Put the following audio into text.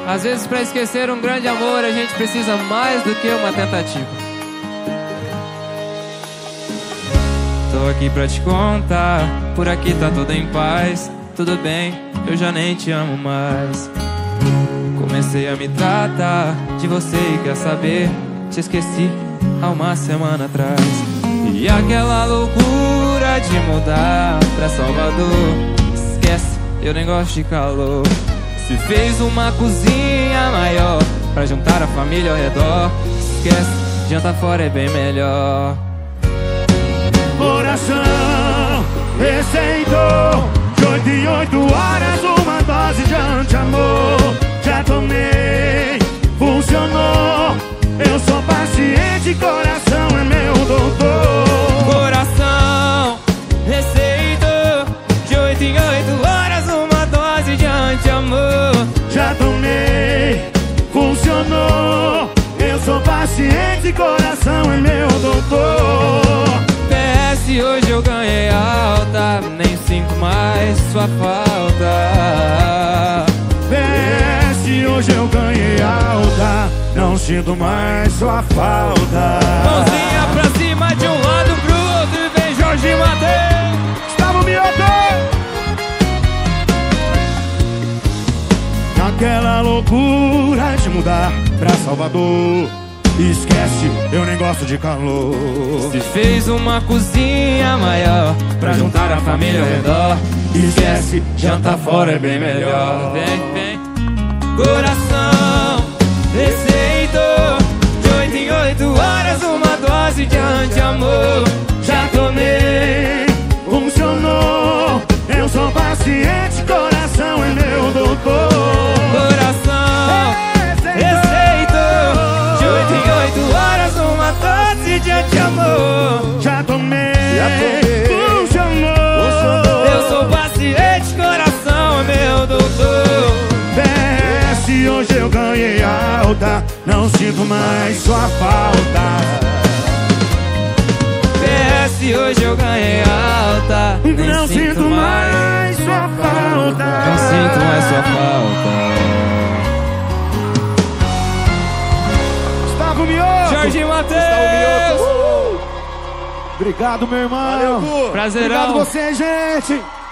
Às vezes pra esquecer um grande amor a gente precisa mais do que uma tentativa. Tô aqui pra te contar, por aqui tá tudo em paz. Tudo bem, eu já nem te amo mais. Comecei a me tratar de você e quer saber, te esqueci há uma semana atrás. E aquela loucura de mudar pra Salvador, esquece, eu nem gosto de calor. Se fez uma cozinha maior pra juntar a família ao redor, esquece, janta fora é bem melhor. Coração receitou de 8 em 8 horas uma dose de anti-amor. Já tomei, funcionou. Eu sou paciente, coração é meu doutor. Coração receitou de 8 em 8 horas uma dose de anti-amor. Já tomei, funcionou. Eu sou paciente, coração é meu doutor. PS, hoje eu ganhei alta, nem sinto mais sua falta. PS, hoje eu ganhei alta, não sinto mais sua falta. Mãozinha pra cima de um lado pro outro e vem Jorge Mateus. Gustavo Mioto! Naquela loucura de mudar pra Salvador, esquece, eu nem gosto de calor. Se fez uma cozinha maior pra juntar a família ao redor, Esquece, janta fora é bem melhor. Vem, vem. Coração receitou de 8 em 8 horas uma dose de anti-amor. Já tomei, funcionou. Eu sou paciente, coração é meu doutor. Coração receitou de 8 em 8 horas uma dose de anti-amor. Já tomei, funcionou. Eu sou paciente, coração é meu doutor. PS, hoje eu ganhei alta, não sinto mais sua falta. PS, hoje eu ganhei alta, nem Não sinto mais sua falta. Não sinto mais sua falta. Gustavo Mioto! Jorge Mateus! Obrigado, meu irmão. Valeu, Gu. Prazerão. Obrigado você, gente.